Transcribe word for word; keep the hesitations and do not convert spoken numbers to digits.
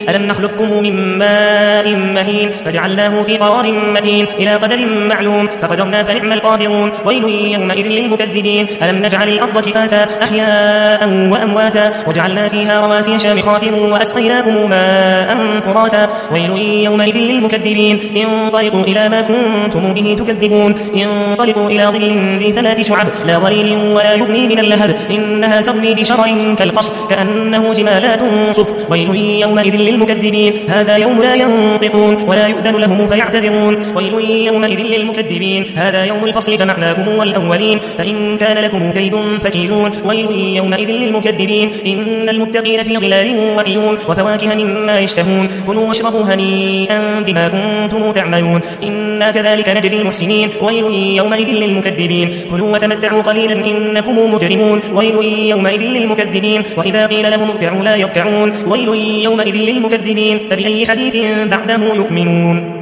ألم نخلقكم من ماء مهين فجعلناه في قرار مكين إلى قدر معلوم فقدرنا فنعم القادرون ويل يومئذ للمكذبين ألم نجعل الأرض كفاتا أحياء وأمواتا وجعلنا فيها رواسي شامخات وأسقيناكم ماء فراتا ويل يومئذ للمكذبين انطلقوا إلى ما كنتم به تكذبون انطلقوا إلى ظل ذي ثلاث شعب لا ظليل ولا يغني من اللهب إنها ترمي بشرر كالقصر كأنه جمالات صفر ويل يومئذ للمكذبين هذا يوم لا ينطقون ولا يؤذن لهم فيعتذرون ويل يومئذ للمكذبين هذا يوم الفصل جمعناكم والأولين فإن كان لكم كيد فكيدون ويل يومئذ للمكذبين إن المتقين في ظلال وعيون وفواكه مما يشتهون كلوا واشربوا هنيئا بما كنتم تعملون إنا كذلك نجزي المحسنين ويل يومئذ للمكذبين كلوا وتمتعوا قليلا إنكم مجرمون ويل يومئذ للمكذبين وإذا قيل لهم اركعوا لا يركعون ويل يومئذ للمكذبين فبأي حديث بعده يؤمنون